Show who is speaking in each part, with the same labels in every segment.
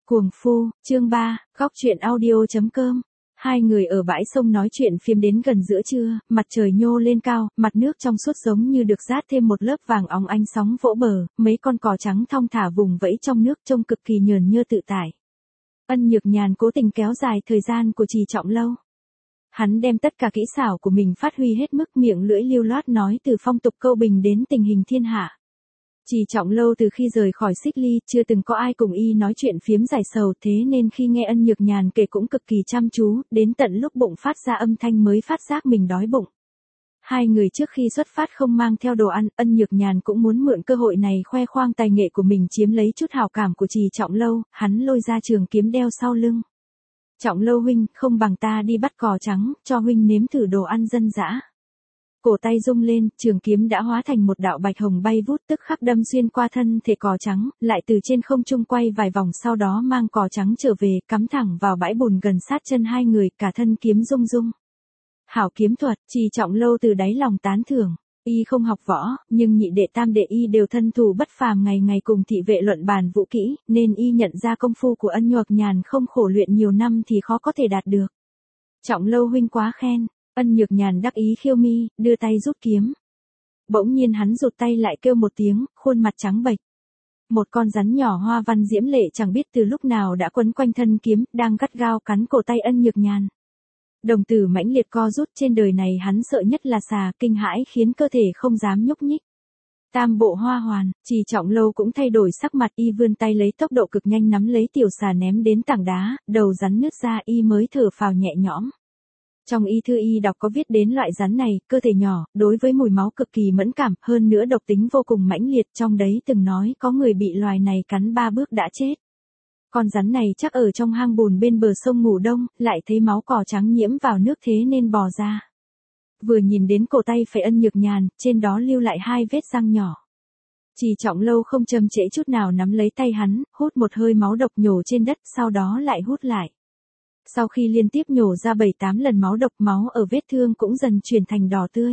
Speaker 1: Cuồng phu, chương 3, góc truyện audio.com. Hai người ở bãi sông nói chuyện phiếm đến gần giữa trưa, mặt trời nhô lên cao, mặt nước trong suốt giống như được dát thêm một lớp vàng óng ánh, sóng vỗ bờ, mấy con cò trắng thong thả vùng vẫy trong nước trông cực kỳ nhờn nhơ tự tại. Ân Nhược Nhàn cố tình kéo dài thời gian của Trì Trọng Lâu. Hắn đem tất cả kỹ xảo của mình phát huy hết mức, miệng lưỡi lưu loát nói từ phong tục câu bình đến tình hình thiên hạ. Trì Trọng Lâu từ khi rời khỏi Xích Ly, chưa từng có ai cùng y nói chuyện phiếm giải sầu, thế nên khi nghe Ân Nhược Nhàn kể cũng cực kỳ chăm chú, đến tận lúc bụng phát ra âm thanh mới phát giác mình đói bụng. Hai người trước khi xuất phát không mang theo đồ ăn, Ân Nhược Nhàn cũng muốn mượn cơ hội này khoe khoang tài nghệ của mình, chiếm lấy chút hảo cảm của Trì Trọng Lâu, hắn lôi ra trường kiếm đeo sau lưng. Trọng Lâu huynh, không bằng ta đi bắt cò trắng, cho huynh nếm thử đồ ăn dân dã. Cổ tay rung lên, trường kiếm đã hóa thành một đạo bạch hồng bay vút, tức khắc đâm xuyên qua thân thể cò trắng, lại từ trên không trung quay vài vòng, sau đó mang cò trắng trở về, cắm thẳng vào bãi bùn gần sát chân hai người, cả thân kiếm rung rung. Hảo kiếm thuật, Trì Trọng Lâu từ đáy lòng tán thưởng. Y không học võ, nhưng nhị đệ tam đệ y đều thân thủ bất phàm, ngày ngày cùng thị vệ luận bàn vũ kỹ, nên y nhận ra công phu của Ân Nhược Nhàn không khổ luyện nhiều năm thì khó có thể đạt được. Trọng Lâu huynh quá khen. Ân Nhược Nhàn đắc ý khiêu mi, đưa tay rút kiếm. Bỗng nhiên hắn rụt tay lại, kêu một tiếng, khuôn mặt trắng bệch. Một con rắn nhỏ hoa văn diễm lệ chẳng biết từ lúc nào đã quấn quanh thân kiếm, đang gắt gao cắn cổ tay Ân Nhược Nhàn. Đồng tử mãnh liệt co rút, trên đời này hắn sợ nhất là xà, kinh hãi khiến cơ thể không dám nhúc nhích. Tam bộ hoa hoàn, Trì Trọng Lâu cũng thay đổi sắc mặt, y vươn tay lấy tốc độ cực nhanh nắm lấy tiểu xà ném đến tảng đá, đầu rắn nứt ra, y mới thở phào nhẹ nhõm. Trong y thư y đọc có viết đến loại rắn này, cơ thể nhỏ, đối với mùi máu cực kỳ mẫn cảm, hơn nữa độc tính vô cùng mãnh liệt, trong đấy từng nói có người bị loài này cắn 3 bước đã chết. Con rắn này chắc ở trong hang bùn bên bờ sông ngủ đông, lại thấy máu cò trắng nhiễm vào nước thế nên bò ra. Vừa nhìn đến cổ tay phải Ân Nhược Nhàn, trên đó lưu lại 2 vết răng nhỏ. Trì Trọng Lâu không chậm trễ chút nào nắm lấy tay hắn, hút một hơi máu độc nhổ trên đất, sau đó lại hút lại. Sau khi liên tiếp nhổ ra 7-8 lần máu độc, máu ở vết thương cũng dần chuyển thành đỏ tươi.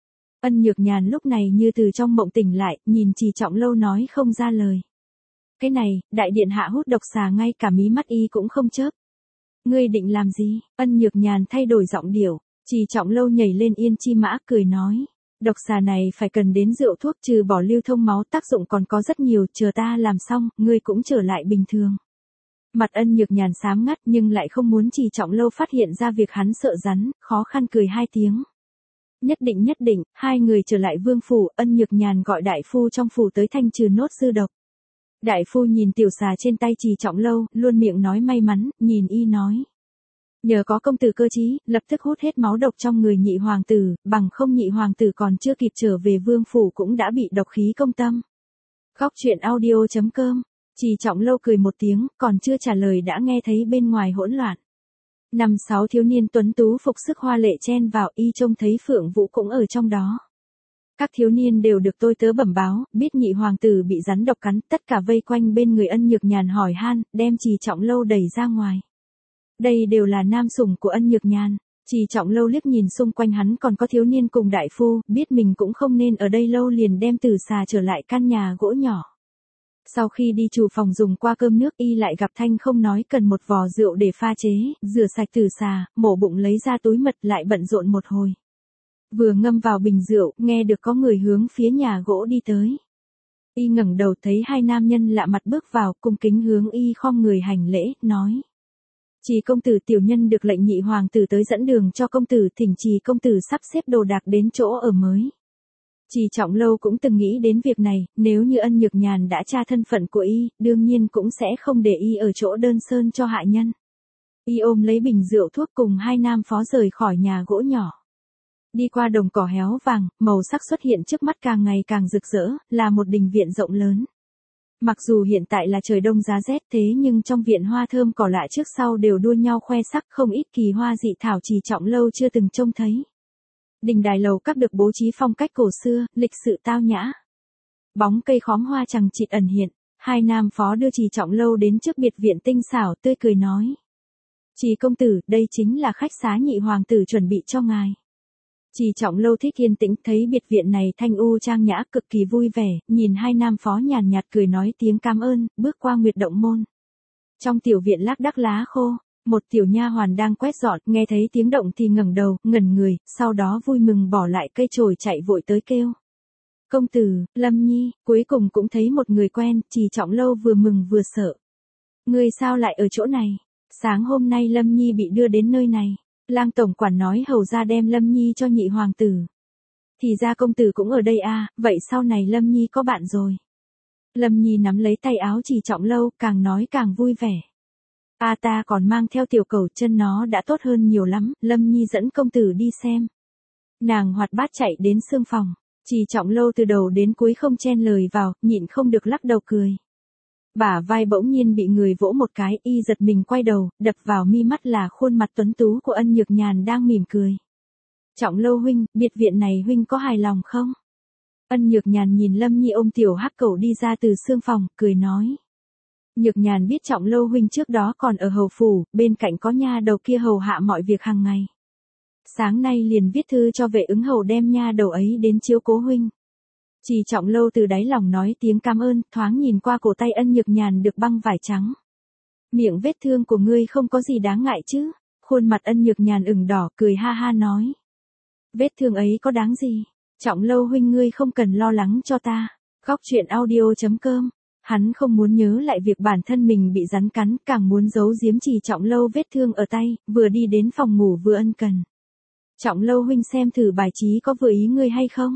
Speaker 1: Ân Nhược Nhàn lúc này như từ trong mộng tỉnh lại, nhìn Trì Trọng Lâu nói không ra lời. Cái này, đại điện hạ hút độc xà ngay cả mí mắt y cũng không chớp. Ngươi định làm gì? Ân Nhược Nhàn thay đổi giọng điệu. Trì Trọng Lâu nhảy lên yên chi mã, cười nói. Độc xà này phải cần đến rượu thuốc, trừ bỏ lưu thông máu tác dụng còn có rất nhiều, chờ ta làm xong, ngươi cũng trở lại bình thường. Mặt Ân Nhược Nhàn xám ngắt nhưng lại không muốn Trì Trọng Lâu phát hiện ra việc hắn sợ rắn, khó khăn cười 2 tiếng. Nhất định, hai người trở lại vương phủ, Ân Nhược Nhàn gọi đại phu trong phủ tới thanh trừ nốt dư độc. Đại phu nhìn tiểu xà trên tay Trì Trọng Lâu, luôn miệng nói may mắn, nhìn y nói. Nhờ có công tử cơ trí, lập tức hút hết máu độc trong người nhị hoàng tử, bằng không nhị hoàng tử còn chưa kịp trở về vương phủ cũng đã bị độc khí công tâm. Góc truyện audio.com. Trì Trọng Lâu cười một tiếng, còn chưa trả lời đã nghe thấy bên ngoài hỗn loạn. 5-6 thiếu niên tuấn tú phục sức hoa lệ chen vào, y trông thấy Phượng Vũ cũng ở trong đó. Các thiếu niên đều được tôi tớ bẩm báo, biết nhị hoàng tử bị rắn độc cắn, tất cả vây quanh bên người Ân Nhược Nhàn hỏi han, đem Trì Trọng Lâu đẩy ra ngoài. Đây đều là nam sủng của Ân Nhược Nhàn. Trì Trọng Lâu liếc nhìn xung quanh hắn còn có thiếu niên cùng đại phu, biết mình cũng không nên ở đây lâu liền đem Tử Xà trở lại căn nhà gỗ nhỏ. Sau khi đi chủ phòng dùng qua cơm nước, y lại gặp Thanh không nói cần một vò rượu để pha chế, rửa sạch Tử Xà, mổ bụng lấy ra túi mật, lại bận rộn một hồi. Vừa ngâm vào bình rượu, nghe được có người hướng phía nhà gỗ đi tới. Y ngẩng đầu thấy 2 nam nhân lạ mặt bước vào, cung kính hướng y khom người hành lễ, nói. Trì công tử, tiểu nhân được lệnh nhị hoàng tử tới dẫn đường cho công tử, thỉnh Trì công tử sắp xếp đồ đạc đến chỗ ở mới. Trì Trọng Lâu cũng từng nghĩ đến việc này, nếu như Ân Nhược Nhàn đã tra thân phận của y, đương nhiên cũng sẽ không để y ở chỗ đơn sơn cho hạ nhân. Y ôm lấy bình rượu thuốc cùng 2 nam phó rời khỏi nhà gỗ nhỏ. Đi qua đồng cỏ héo vàng, màu sắc xuất hiện trước mắt càng ngày càng rực rỡ, là một đình viện rộng lớn. Mặc dù hiện tại là trời đông giá rét, thế nhưng trong viện hoa thơm cỏ lạ trước sau đều đua nhau khoe sắc, không ít kỳ hoa dị thảo Trì Trọng Lâu chưa từng trông thấy. Đình đài lầu các được bố trí phong cách cổ xưa, lịch sự tao nhã. Bóng cây khóm hoa chằng chịt ẩn hiện, 2 nam phó đưa Trì Trọng Lâu đến trước biệt viện tinh xảo, tươi cười nói. Trì công tử, đây chính là khách xá nhị hoàng tử chuẩn bị cho ngài. Trì Trọng Lâu thích yên tĩnh, thấy biệt viện này thanh u trang nhã, cực kỳ vui vẻ, nhìn 2 nam phó nhàn nhạt cười nói tiếng cảm ơn, bước qua Nguyệt Động môn. Trong tiểu viện lác đác lá khô, một tiểu nha hoàn đang quét dọn, nghe thấy tiếng động thì ngẩng đầu, ngẩn người, sau đó vui mừng bỏ lại cây chổi chạy vội tới kêu. Công tử, Lâm Nhi, cuối cùng cũng thấy một người quen, Trì Trọng Lâu vừa mừng vừa sợ. Ngươi sao lại ở chỗ này? Sáng hôm nay Lâm Nhi bị đưa đến nơi này. Lang tổng quản nói hầu ra đem Lâm Nhi cho nhị hoàng tử. Thì ra công tử cũng ở đây à, vậy sau này Lâm Nhi có bạn rồi. Lâm Nhi nắm lấy tay áo Trì Trọng Lâu, càng nói càng vui vẻ. Ta còn mang theo tiểu cẩu, chân nó đã tốt hơn nhiều lắm, Lâm Nhi dẫn công tử đi xem. Nàng hoạt bát chạy đến sương phòng. Trì Trọng Lâu từ đầu đến cuối không chen lời vào, nhịn không được lắc đầu cười. Bả vai bỗng nhiên bị người vỗ một cái, y giật mình quay đầu, đập vào mi mắt là khuôn mặt tuấn tú của Ân Nhược Nhàn đang mỉm cười. Trọng Lâu huynh, biệt viện này huynh có hài lòng không? Ân Nhược Nhàn nhìn Lâm Nhi ôm tiểu hắc cẩu đi ra từ sương phòng, cười nói. Nhược Nhàn biết Trọng Lâu huynh trước đó còn ở hầu phủ, bên cạnh có nha đầu kia hầu hạ mọi việc hàng ngày. Sáng nay liền viết thư cho vệ ứng hầu đem nha đầu ấy đến chiếu cố huynh. Trì Trọng Lâu từ đáy lòng nói tiếng cảm ơn, thoáng nhìn qua cổ tay Ân Nhược Nhàn được băng vải trắng. Miệng vết thương của ngươi không có gì đáng ngại chứ? Khuôn mặt Ân Nhược Nhàn ửng đỏ, cười ha ha nói. Vết thương ấy có đáng gì? Trọng Lâu huynh ngươi không cần lo lắng cho ta. Góc truyện audio.com. Hắn không muốn nhớ lại việc bản thân mình bị rắn cắn, càng muốn giấu giếm Trì Trọng Lâu vết thương ở tay, vừa đi đến phòng ngủ vừa ân cần. Trọng Lâu huynh xem thử bài trí có vừa ý ngươi hay không?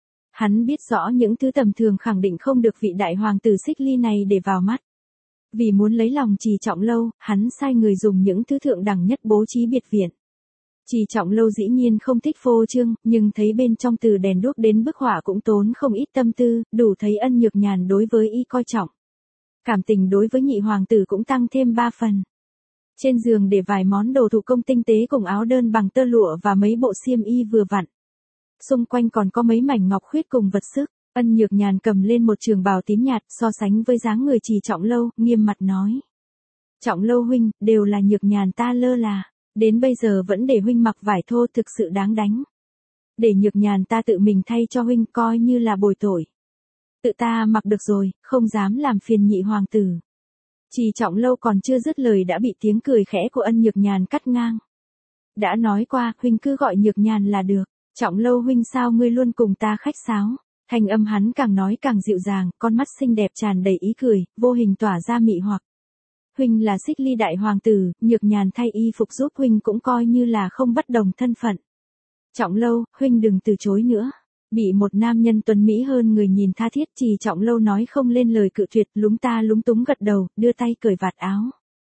Speaker 1: Hắn biết rõ những thứ tầm thường khẳng định không được vị đại hoàng tử Xích Ly này để vào mắt. Vì muốn lấy lòng Trì Trọng Lâu, hắn sai người dùng những thứ thượng đẳng nhất bố trí biệt viện. Trì Trọng Lâu dĩ nhiên không thích phô trương, nhưng thấy bên trong từ đèn đuốc đến bức họa cũng tốn không ít tâm tư, đủ thấy Ân Nhược Nhàn đối với y coi trọng. Cảm tình đối với nhị hoàng tử cũng tăng thêm 3 phần. Trên giường để vài món đồ thủ công tinh tế cùng áo đơn bằng tơ lụa và mấy bộ xiêm y vừa vặn. Xung quanh còn có mấy mảnh ngọc khuyết cùng vật sức. Ân Nhược Nhàn cầm lên một trường bào tím nhạt, so sánh với dáng người Trì Trọng Lâu, nghiêm mặt nói. Trọng Lâu huynh, đều là Nhược Nhàn ta lơ là. Đến bây giờ vẫn để huynh mặc vải thô thực sự đáng đánh. Để Nhược Nhàn ta tự mình thay cho huynh coi như là bồi tội. Tự ta mặc được rồi, không dám làm phiền nhị hoàng tử. Trì Trọng Lâu còn chưa dứt lời đã bị tiếng cười khẽ của Ân Nhược Nhàn cắt ngang. Đã nói qua, huynh cứ gọi Nhược Nhàn là được. Trọng Lâu huynh sao ngươi luôn cùng ta khách sáo. Thanh âm hắn càng nói càng dịu dàng, con mắt xinh đẹp tràn đầy ý cười, vô hình tỏa ra mị hoặc. Huynh là Xích Ly đại hoàng tử, Nhược Nhàn thay y phục giúp huynh cũng coi như là không bất đồng thân phận. Trọng Lâu, huynh đừng từ chối nữa. Bị một nam nhân tuấn mỹ hơn người nhìn tha thiết, Trì Trọng Lâu nói không lên lời cự tuyệt, lúng túng gật đầu, đưa tay cởi vạt áo.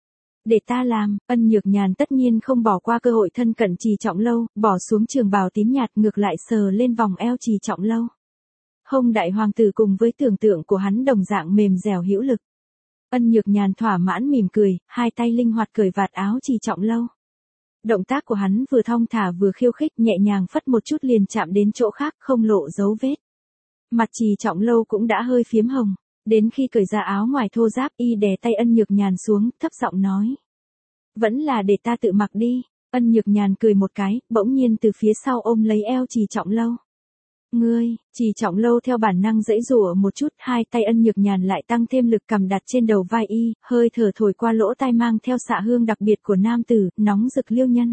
Speaker 1: Để ta làm. Ân Nhược Nhàn tất nhiên không bỏ qua cơ hội thân cận Trì Trọng Lâu, bỏ xuống trường bào tím nhạt, ngược lại sờ lên vòng eo Trì Trọng Lâu. Hông đại hoàng tử cùng với tưởng tượng của hắn đồng dạng mềm dẻo hữu lực. Ân Nhược Nhàn thỏa mãn mỉm cười, hai tay linh hoạt cởi vạt áo Trì Trọng Lâu. Động tác của hắn vừa thong thả vừa khiêu khích, nhẹ nhàng phất một chút liền chạm đến chỗ khác, không lộ dấu vết. Mặt Trì Trọng Lâu cũng đã hơi phiếm hồng. Đến khi cởi ra áo ngoài thô ráp, y đè tay Ân Nhược Nhàn xuống, thấp giọng nói. Vẫn là để ta tự mặc đi. Ân Nhược Nhàn cười một cái, bỗng nhiên từ phía sau ôm lấy eo Trì Trọng Lâu. Ngươi, Trì Trọng Lâu theo bản năng giãy giụa một chút, hai tay Ân Nhược Nhàn lại tăng thêm lực cầm đặt trên đầu vai y, hơi thở thổi qua lỗ tai mang theo xạ hương đặc biệt của nam tử, nóng rực liêu nhân.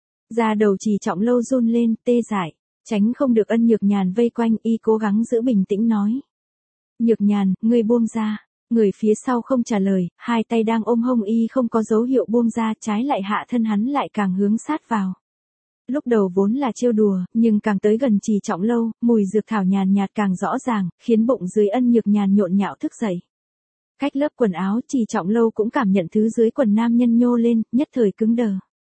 Speaker 1: Da đầu Trì Trọng Lâu run lên, tê dại, tránh không được Ân Nhược Nhàn vây quanh, y cố gắng giữ bình tĩnh nói. Nhược Nhàn, ngươi buông ra. Người phía sau không trả lời, hai tay đang ôm hông y không có dấu hiệu buông ra, trái lại hạ thân hắn lại càng hướng sát vào. Lúc đầu vốn là trêu đùa, nhưng càng tới gần Trì Trọng Lâu, mùi dược thảo nhàn nhạt càng rõ ràng, khiến bụng dưới Ân Nhược Nhàn nhộn nhạo thức dậy. Cách lớp quần áo, Trì Trọng Lâu cũng cảm nhận thứ dưới quần nam nhân nhô lên, nhất thời cứng đờ.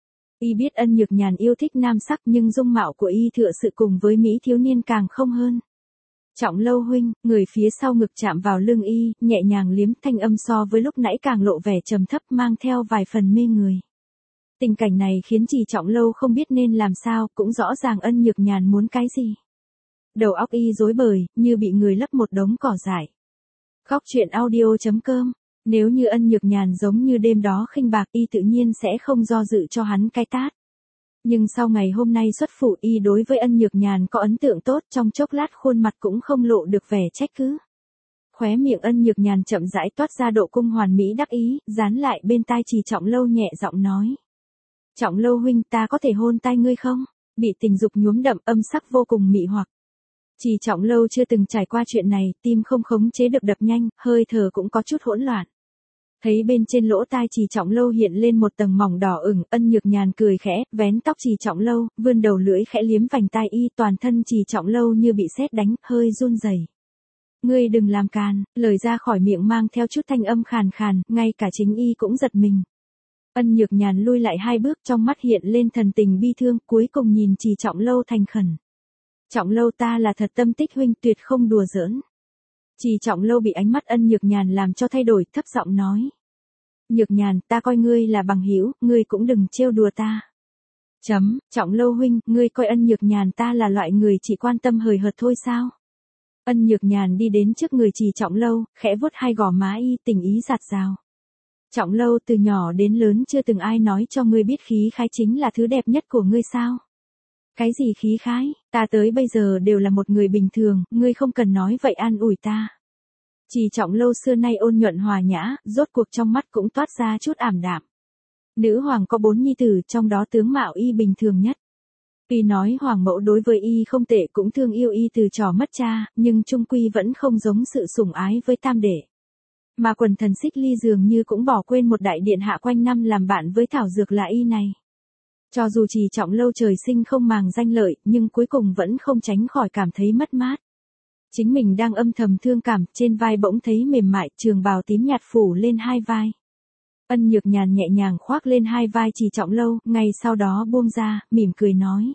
Speaker 1: Y biết Ân Nhược Nhàn yêu thích nam sắc nhưng dung mạo của y tựa sự cùng với mỹ thiếu niên càng không hơn. Trọng Lâu huynh, người phía sau ngực chạm vào lưng y, nhẹ nhàng liếm, thanh âm so với lúc nãy càng lộ vẻ trầm thấp, mang theo vài phần mê người. Tình cảnh này khiến Trì Trọng Lâu không biết nên làm sao, cũng rõ ràng Ân Nhược Nhàn muốn cái gì. Đầu óc y rối bời, như bị người lấp một đống cỏ dại. Góc truyện audio.com. Nếu như Ân Nhược Nhàn giống như đêm đó khinh bạc, y tự nhiên sẽ không do dự cho hắn cái tát. Nhưng sau ngày hôm nay xuất phủ, y đối với Ân Nhược Nhàn có ấn tượng tốt, trong chốc lát khuôn mặt cũng không lộ được vẻ trách cứ. Khóe miệng Ân Nhược Nhàn chậm rãi toát ra độ cung hoàn mỹ đắc ý, dán lại bên tai Trì Trọng Lâu nhẹ giọng nói. Trọng Lâu huynh, ta có thể hôn tai ngươi không? Bị tình dục nhuốm đậm, âm sắc vô cùng mị hoặc. Trì Trọng Lâu chưa từng trải qua chuyện này, tim không khống chế được đập nhanh, hơi thở cũng có chút hỗn loạn. Thấy bên trên lỗ tai Trì Trọng Lâu hiện lên một tầng mỏng đỏ ửng, Ân Nhược Nhàn cười khẽ, vén tóc Trì Trọng Lâu, vươn đầu lưỡi khẽ liếm vành tai y, toàn thân Trì Trọng Lâu như bị sét đánh, hơi run rẩy. Ngươi đừng làm càn, lời ra khỏi miệng mang theo chút thanh âm khàn khàn, ngay cả chính y cũng giật mình. Ân Nhược Nhàn lui lại 2 bước, trong mắt hiện lên thần tình bi thương, cuối cùng nhìn Trì Trọng Lâu thành khẩn. Trọng Lâu, ta là thật tâm tích huynh, tuyệt không đùa giỡn. Trì Trọng Lâu bị ánh mắt Ân Nhược Nhàn làm cho thay đổi, thấp giọng nói. Nhược Nhàn, ta coi ngươi là bằng hữu, ngươi cũng đừng trêu đùa ta. Trọng Lâu huynh, ngươi coi Ân Nhược Nhàn ta là loại người chỉ quan tâm hời hợt thôi sao? Ân Nhược Nhàn đi đến trước người Trì Trọng Lâu, khẽ vuốt hai gò má y, tình ý dạt dào. Trọng Lâu, từ nhỏ đến lớn chưa từng ai nói cho ngươi biết khí khái chính là thứ đẹp nhất của ngươi sao? Cái gì khí khái, ta tới bây giờ đều là một người bình thường, ngươi không cần nói vậy an ủi ta. Trì Trọng Lâu xưa nay ôn nhuận hòa nhã, rốt cuộc trong mắt cũng toát ra chút ảm đạm. Nữ hoàng có 4 nhi tử, trong đó tướng mạo y bình thường nhất. Tuy nói hoàng mẫu đối với y không tệ, cũng thương yêu y từ trò mất cha, nhưng chung quy vẫn không giống sự sủng ái với tam đệ. Mà quần thần Xích Ly dường như cũng bỏ quên một đại điện hạ quanh năm làm bạn với thảo dược là y này. Cho dù Trì Trọng Lâu trời sinh không màng danh lợi, nhưng cuối cùng vẫn không tránh khỏi cảm thấy mất mát. Chính mình đang âm thầm thương cảm, trên vai bỗng thấy mềm mại, trường bào tím nhạt phủ lên 2 vai. Ân Nhược Nhàn nhẹ nhàng khoác lên 2 vai Trì Trọng Lâu, ngay sau đó buông ra, mỉm cười nói.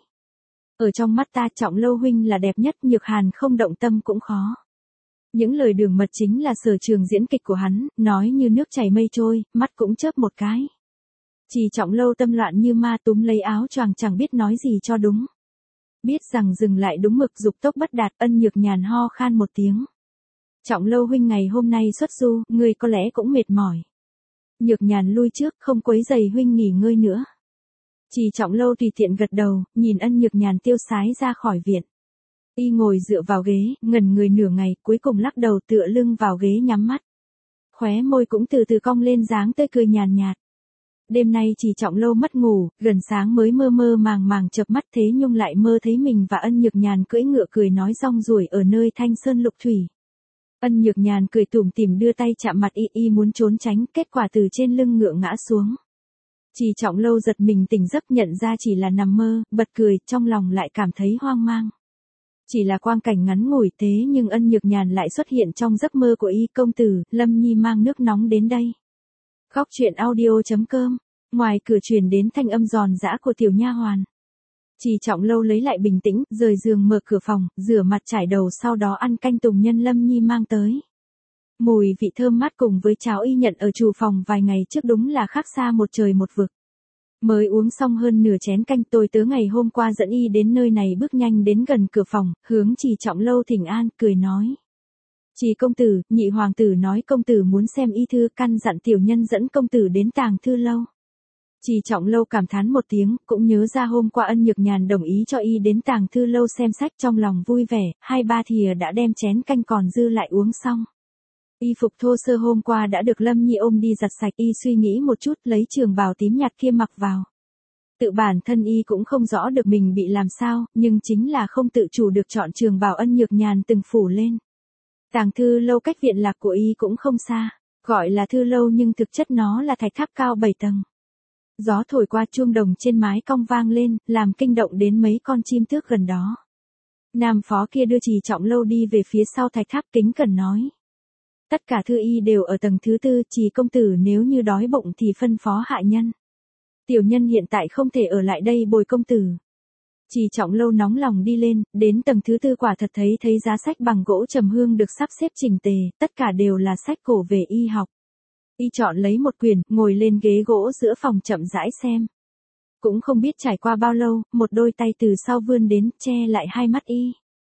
Speaker 1: Ở trong mắt ta, Trọng Lâu huynh là đẹp nhất, Nhược Hàn không động tâm cũng khó. Những lời đường mật chính là sở trường diễn kịch của hắn, nói như nước chảy mây trôi, mắt cũng chớp một cái. Trì Trọng Lâu tâm loạn như ma, túm lấy áo choàng chẳng biết nói gì cho đúng. Biết rằng dừng lại đúng mực, dục tốc bất đạt, Ân Nhược Nhàn ho khan một tiếng. Trọng Lâu huynh, ngày hôm nay xuất du, ngươi có lẽ cũng mệt mỏi. Nhược Nhàn lui trước, không quấy rầy huynh nghỉ ngơi nữa. Trì Trọng Lâu tùy tiện gật đầu, nhìn Ân Nhược Nhàn tiêu sái ra khỏi viện. Y ngồi dựa vào ghế, ngẩn người nửa ngày, cuối cùng lắc đầu tựa lưng vào ghế nhắm mắt. Khóe môi cũng từ từ cong lên dáng tươi cười nhàn nhạt. Đêm nay Trì Trọng Lâu mất ngủ, gần sáng mới mơ mơ màng màng chợp mắt thế nhưng lại mơ thấy mình và Ân Nhược Nhàn cưỡi ngựa cười nói rong ruổi ở nơi thanh sơn lục thủy. Ân Nhược Nhàn cười tủm tỉm đưa tay chạm mặt y muốn trốn tránh, kết quả từ trên lưng ngựa ngã xuống. Trì Trọng Lâu giật mình tỉnh giấc, nhận ra chỉ là nằm mơ, bật cười, trong lòng lại cảm thấy hoang mang. Chỉ là quang cảnh ngắn ngủi thế nhưng Ân Nhược Nhàn lại xuất hiện trong giấc mơ của y. Công tử, Lâm Nhi mang nước nóng đến đây. Góc truyện audio.com. Ngoài cửa truyền đến thanh âm giòn giã của tiểu nha hoàn. Trì Trọng Lâu lấy lại bình tĩnh, rời giường mở cửa phòng, rửa mặt trải đầu, sau đó ăn canh tùng nhân Lâm Nhi mang tới. Mùi vị thơm mát cùng với cháo y nhận ở chủ phòng vài ngày trước đúng là khác xa một trời một vực. Mới uống xong hơn nửa chén canh, tôi tớ ngày hôm qua dẫn y đến nơi này bước nhanh đến gần cửa phòng, hướng Trì Trọng Lâu thỉnh an, cười nói. Trì công tử, nhị hoàng tử nói công tử muốn xem y thư, căn dặn tiểu nhân dẫn công tử đến Tàng Thư Lâu. Trì Trọng Lâu cảm thán một tiếng, cũng nhớ ra hôm qua Ân Nhược Nhàn đồng ý cho y đến Tàng Thư Lâu xem sách, trong lòng vui vẻ, 2-3 thìa đã đem chén canh còn dư lại uống xong. Y phục thô sơ hôm qua đã được Lâm Nhi ôm đi giặt sạch, y suy nghĩ một chút lấy trường bào tím nhạt kia mặc vào. Tự bản thân y cũng không rõ được mình bị làm sao, nhưng chính là không tự chủ được chọn trường bào Ân Nhược Nhàn từng phủ lên. Tàng Thư Lâu cách viện lạc của y cũng không xa, gọi là thư lâu nhưng thực chất nó là thạch tháp cao 7 tầng. Gió thổi qua, chuông đồng trên mái cong vang lên, làm kinh động đến mấy con chim tước gần đó. Nam phó kia đưa Trì Trọng Lâu đi về phía sau thạch tháp, kính cẩn nói. Tất cả thư y đều ở tầng thứ 4, Trì công tử nếu như đói bụng thì phân phó hạ nhân. Tiểu nhân hiện tại không thể ở lại đây bồi công tử. Trì Trọng Lâu nóng lòng đi lên, đến tầng thứ 4 quả thật thấy giá sách bằng gỗ trầm hương được sắp xếp chỉnh tề, tất cả đều là sách cổ về y học. Y chọn lấy một quyển, ngồi lên ghế gỗ giữa phòng chậm rãi xem. Cũng không biết trải qua bao lâu, một đôi tay từ sau vươn đến, che lại hai mắt y.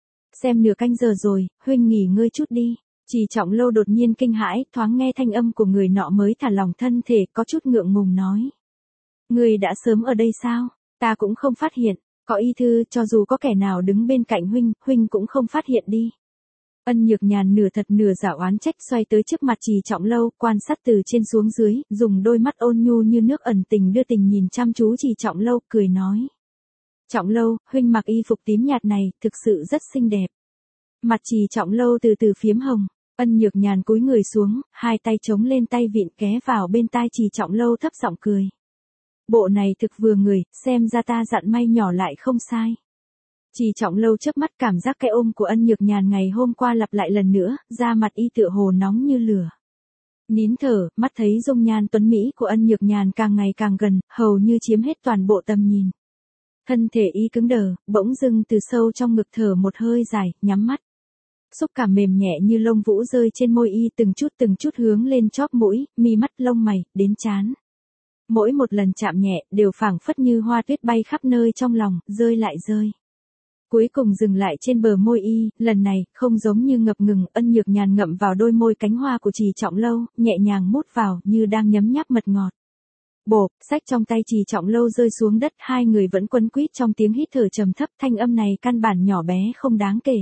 Speaker 1: Xem nửa canh giờ rồi, huynh nghỉ ngơi chút đi. Trì Trọng Lâu đột nhiên kinh hãi, thoáng nghe thanh âm của người nọ mới thả lỏng thân thể, có chút ngượng ngùng nói. Người đã sớm ở đây sao? Ta cũng không phát hiện, có y thư, cho dù có kẻ nào đứng bên cạnh huynh cũng không phát hiện đi. Ân Nhược Nhàn nửa thật nửa giả oán trách xoay tới trước mặt Trì Trọng Lâu, quan sát từ trên xuống dưới, dùng đôi mắt ôn nhu như nước ẩn tình đưa tình nhìn chăm chú Trì Trọng Lâu, cười nói. Trọng Lâu, huynh mặc y phục tím nhạt này, thực sự rất xinh đẹp. Mặt Trì Trọng Lâu từ từ phiếm hồng, Ân Nhược Nhàn cúi người xuống, hai tay chống lên tay vịn ké vào bên tai Trì Trọng Lâu thấp giọng cười. Bộ này thực vừa người, xem ra ta dặn may nhỏ lại không sai. Trì Trọng Lâu chớp mắt, cảm giác cái ôm của Ân Nhược Nhàn ngày hôm qua lặp lại lần nữa, da mặt y tựa hồ nóng như lửa. Nín thở, mắt thấy dung nhan tuấn mỹ của Ân Nhược Nhàn càng ngày càng gần, hầu như chiếm hết toàn bộ tầm nhìn. Thân thể y cứng đờ, bỗng dưng từ sâu trong ngực thở một hơi dài, nhắm mắt. Xúc cảm mềm nhẹ như lông vũ rơi trên môi y từng chút hướng lên chóp mũi, mi mắt, lông mày, đến trán. Mỗi một lần chạm nhẹ, đều phảng phất như hoa tuyết bay khắp nơi trong lòng, rơi lại rơi. Cuối cùng dừng lại trên bờ môi y, lần này, không giống như ngập ngừng, Ân Nhược Nhàn ngậm vào đôi môi cánh hoa của Trì Trọng Lâu, nhẹ nhàng mút vào, như đang nhấm nháp mật ngọt. Bộp, sách trong tay Trì Trọng Lâu rơi xuống đất, hai người vẫn quấn quýt trong tiếng hít thở trầm thấp, thanh âm này căn bản nhỏ bé không đáng kể.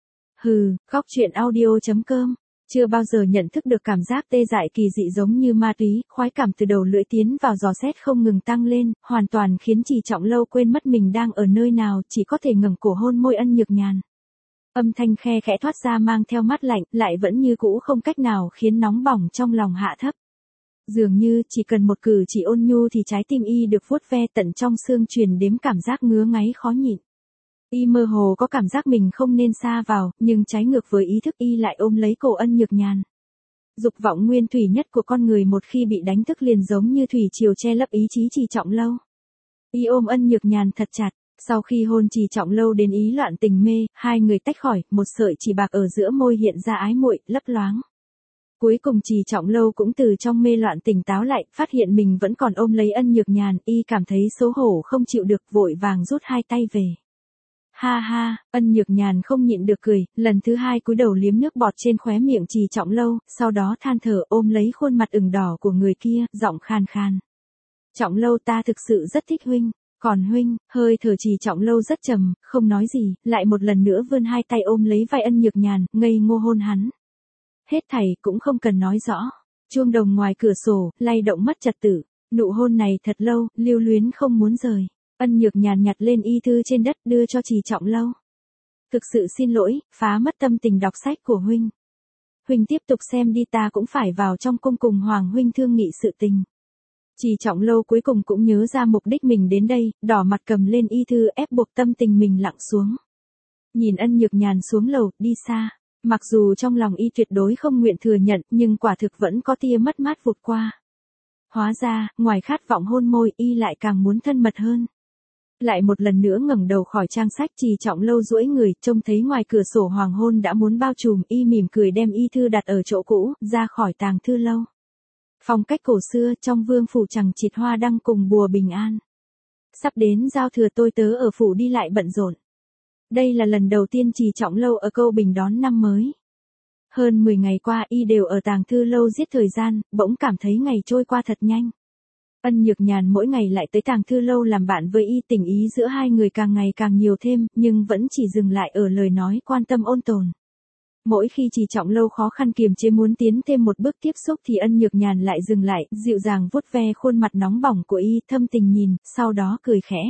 Speaker 1: Hừ, khóc chuyện audio.com. Chưa bao giờ nhận thức được cảm giác tê dại kỳ dị giống như ma túy, khoái cảm từ đầu lưỡi tiến vào giò xét không ngừng tăng lên, hoàn toàn khiến Trì Trọng Lâu quên mất mình đang ở nơi nào, chỉ có thể ngẩng cổ hôn môi Ân Nhược Nhàn. Âm thanh khe khẽ thoát ra mang theo mát lạnh, lại vẫn như cũ không cách nào khiến nóng bỏng trong lòng hạ thấp. Dường như chỉ cần một cử chỉ ôn nhu thì trái tim y được vuốt ve tận trong xương, truyền đến cảm giác ngứa ngáy khó nhịn. Y mơ hồ có cảm giác mình không nên xa vào, nhưng trái ngược với ý thức y lại ôm lấy cổ Ân Nhược Nhàn. Dục vọng nguyên thủy nhất của con người một khi bị đánh thức liền giống như thủy triều che lấp ý chí Trì Trọng Lâu. Y ôm Ân Nhược Nhàn thật chặt, sau khi hôn Trì Trọng Lâu đến ý loạn tình mê, hai người tách khỏi, một sợi chỉ bạc ở giữa môi hiện ra ái muội, lấp loáng. Cuối cùng Trì Trọng Lâu cũng từ trong mê loạn tỉnh táo lại, phát hiện mình vẫn còn ôm lấy Ân Nhược Nhàn, y cảm thấy xấu hổ không chịu được, vội vàng rút hai tay về. Ha ha, Ân Nhược Nhàn không nhịn được cười, lần thứ hai cúi đầu liếm nước bọt trên khóe miệng Trì Trọng Lâu, sau đó than thở ôm lấy khuôn mặt ửng đỏ của người kia, giọng khan khan. Trọng Lâu, ta thực sự rất thích huynh, còn huynh, hơi thở Trì Trọng Lâu rất trầm, không nói gì, lại một lần nữa vươn hai tay ôm lấy vai Ân Nhược Nhàn, ngây ngô hôn hắn. Hết thảy cũng không cần nói rõ. Chuông đồng ngoài cửa sổ, lay động mất trật tự. Nụ hôn này thật lâu, lưu luyến không muốn rời. Ân Nhược Nhàn nhặt lên y thư trên đất đưa cho Trì Trọng Lâu. Thực sự xin lỗi, phá mất tâm tình đọc sách của huynh. Huynh tiếp tục xem đi, ta cũng phải vào trong cung cùng Hoàng huynh thương nghị sự tình. Trì Trọng Lâu cuối cùng cũng nhớ ra mục đích mình đến đây, đỏ mặt cầm lên y thư ép buộc tâm tình mình lặng xuống. Nhìn Ân Nhược Nhàn xuống lầu, đi xa. Mặc dù trong lòng y tuyệt đối không nguyện thừa nhận, nhưng quả thực vẫn có tia mất mát vụt qua. Hóa ra, ngoài khát vọng hôn môi, y lại càng muốn thân mật hơn. Lại một lần nữa ngẩng đầu khỏi trang sách, Trì Trọng Lâu duỗi người, trông thấy ngoài cửa sổ hoàng hôn đã muốn bao trùm, y mỉm cười đem y thư đặt ở chỗ cũ, ra khỏi tàng thư lâu. Phong cách cổ xưa, trong vương phủ chằng chịt hoa đăng cùng bùa bình an. Sắp đến giao thừa, tôi tớ ở phủ đi lại bận rộn. Đây là lần đầu tiên Trì Trọng Lâu ở Câu Bình đón năm mới. Hơn 10 ngày qua y đều ở tàng thư lâu giết thời gian, bỗng cảm thấy ngày trôi qua thật nhanh. Ân Nhược Nhàn mỗi ngày lại tới tàng thư lâu làm bạn với y, tình ý giữa hai người càng ngày càng nhiều thêm, nhưng vẫn chỉ dừng lại ở lời nói quan tâm ôn tồn. Mỗi khi Trì Trọng Lâu khó khăn kiềm chế muốn tiến thêm một bước tiếp xúc thì Ân Nhược Nhàn lại dừng lại, dịu dàng vuốt ve khuôn mặt nóng bỏng của y, thâm tình nhìn, sau đó cười khẽ.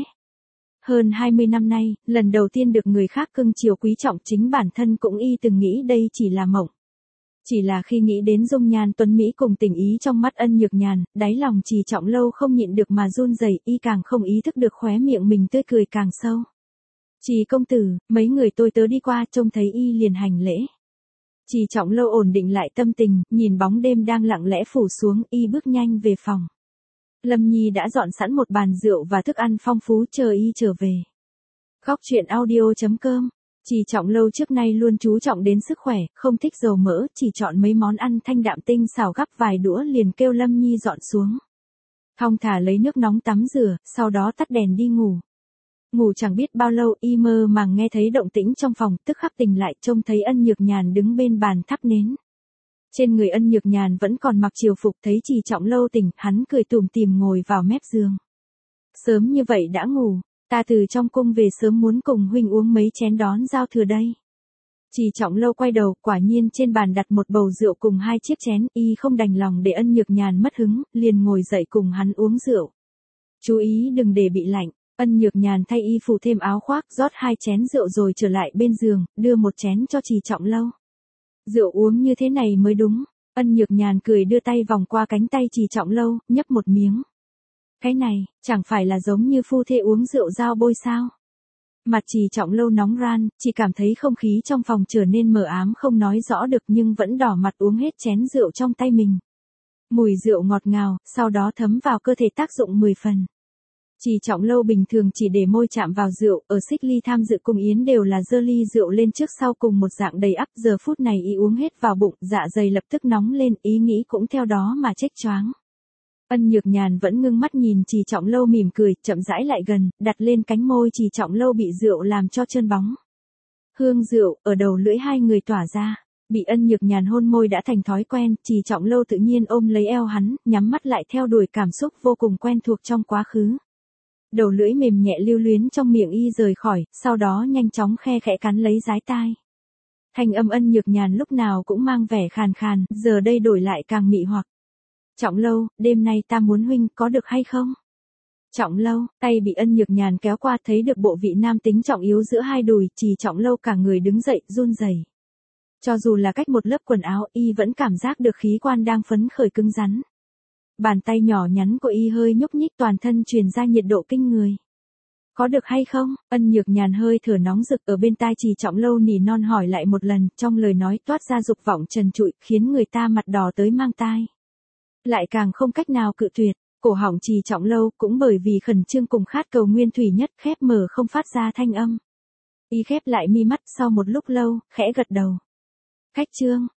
Speaker 1: Hơn 20 năm nay, lần đầu tiên được người khác cưng chiều quý trọng, chính bản thân cũng y từng nghĩ đây chỉ là mộng. Chỉ là khi nghĩ đến dung nhan tuấn mỹ cùng tình ý trong mắt Ân Nhược Nhàn, đáy lòng Trì Trọng Lâu không nhịn được mà run rẩy, y càng không ý thức được khóe miệng mình tươi cười càng sâu. Trì công tử, mấy người tôi tớ đi qua, trông thấy y liền hành lễ. Trì Trọng Lâu ổn định lại tâm tình, nhìn bóng đêm đang lặng lẽ phủ xuống, y bước nhanh về phòng. Lâm Nhi đã dọn sẵn một bàn rượu và thức ăn phong phú chờ y trở về. Khóc chuyện audio.com. Trì Trọng Lâu trước nay luôn chú trọng đến sức khỏe, không thích dầu mỡ, chỉ chọn mấy món ăn thanh đạm tinh xào, gắp vài đũa liền kêu Lâm Nhi dọn xuống. Thong thả lấy nước nóng tắm rửa, sau đó tắt đèn đi ngủ. Ngủ chẳng biết bao lâu, y mơ màng nghe thấy động tĩnh trong phòng, tức khắc tỉnh lại, trông thấy Ân Nhược Nhàn đứng bên bàn thắp nến. Trên người Ân Nhược Nhàn vẫn còn mặc triều phục, thấy Trì Trọng Lâu tỉnh, hắn cười tủm tỉm ngồi vào mép giường. Sớm như vậy đã ngủ, ta từ trong cung về sớm muốn cùng huynh uống mấy chén đón giao thừa đây. Trì Trọng Lâu quay đầu, quả nhiên trên bàn đặt một bầu rượu cùng 2 chiếc chén, y không đành lòng để Ân Nhược Nhàn mất hứng, liền ngồi dậy cùng hắn uống rượu. Chú ý đừng để bị lạnh, Ân Nhược Nhàn thay y phủ thêm áo khoác, rót 2 chén rượu rồi trở lại bên giường, đưa một chén cho Trì Trọng Lâu. Rượu uống như thế này mới đúng. Ân Nhược Nhàn cười đưa tay vòng qua cánh tay Trì Trọng Lâu, nhấp một miếng. Cái này, chẳng phải là giống như phu thê uống rượu dao bôi sao? Mặt Trì Trọng Lâu nóng ran, chỉ cảm thấy không khí trong phòng trở nên mờ ám không nói rõ được nhưng vẫn đỏ mặt uống hết chén rượu trong tay mình. Mùi rượu ngọt ngào, sau đó thấm vào cơ thể tác dụng 10 phần. Trì Trọng Lâu bình thường chỉ để môi chạm vào rượu, ở Xích Ly tham dự cung yến đều là giơ ly rượu lên trước sau cùng một dạng đầy ắp, giờ phút này y uống hết vào bụng, dạ dày lập tức nóng lên, ý nghĩ cũng theo đó mà chếch choáng. Ân Nhược Nhàn vẫn ngưng mắt nhìn Trì Trọng Lâu mỉm cười, chậm rãi lại gần, đặt lên cánh môi Trì Trọng Lâu bị rượu làm cho trơn bóng. Hương rượu, ở đầu lưỡi hai người tỏa ra. Bị Ân Nhược Nhàn hôn môi đã thành thói quen, Trì Trọng Lâu tự nhiên ôm lấy eo hắn, nhắm mắt lại theo đuổi cảm xúc vô cùng quen thuộc trong quá khứ. Đầu lưỡi mềm nhẹ lưu luyến trong miệng y rời khỏi, sau đó nhanh chóng khe khẽ cắn lấy dái tai. Thanh âm Ân Nhược Nhàn lúc nào cũng mang vẻ khàn khàn, giờ đây đổi lại càng mị hoặc. Trọng Lâu, đêm nay ta muốn huynh có được hay không? Trọng Lâu, tay bị Ân Nhược Nhàn kéo qua thấy được bộ vị nam tính trọng yếu giữa hai đùi, Trì Trọng Lâu cả người đứng dậy, run rẩy. Cho dù là cách một lớp quần áo, y vẫn cảm giác được khí quan đang phấn khởi cứng rắn. Bàn tay nhỏ nhắn của y hơi nhúc nhích toàn thân truyền ra nhiệt độ kinh người. Có được hay không? Ân Nhược Nhàn hơi thở nóng rực ở bên tai Trì Trọng Lâu nỉ non hỏi lại một lần, trong lời nói toát ra dục vọng trần trụi, khiến người ta mặt đỏ tới mang tai. Lại càng không cách nào cự tuyệt, cổ họng Trì Trọng Lâu cũng bởi vì khẩn trương cùng khát cầu nguyên thủy nhất khép mở không phát ra thanh âm. Y khép lại mi mắt sau một lúc lâu, khẽ gật đầu. Khách trương,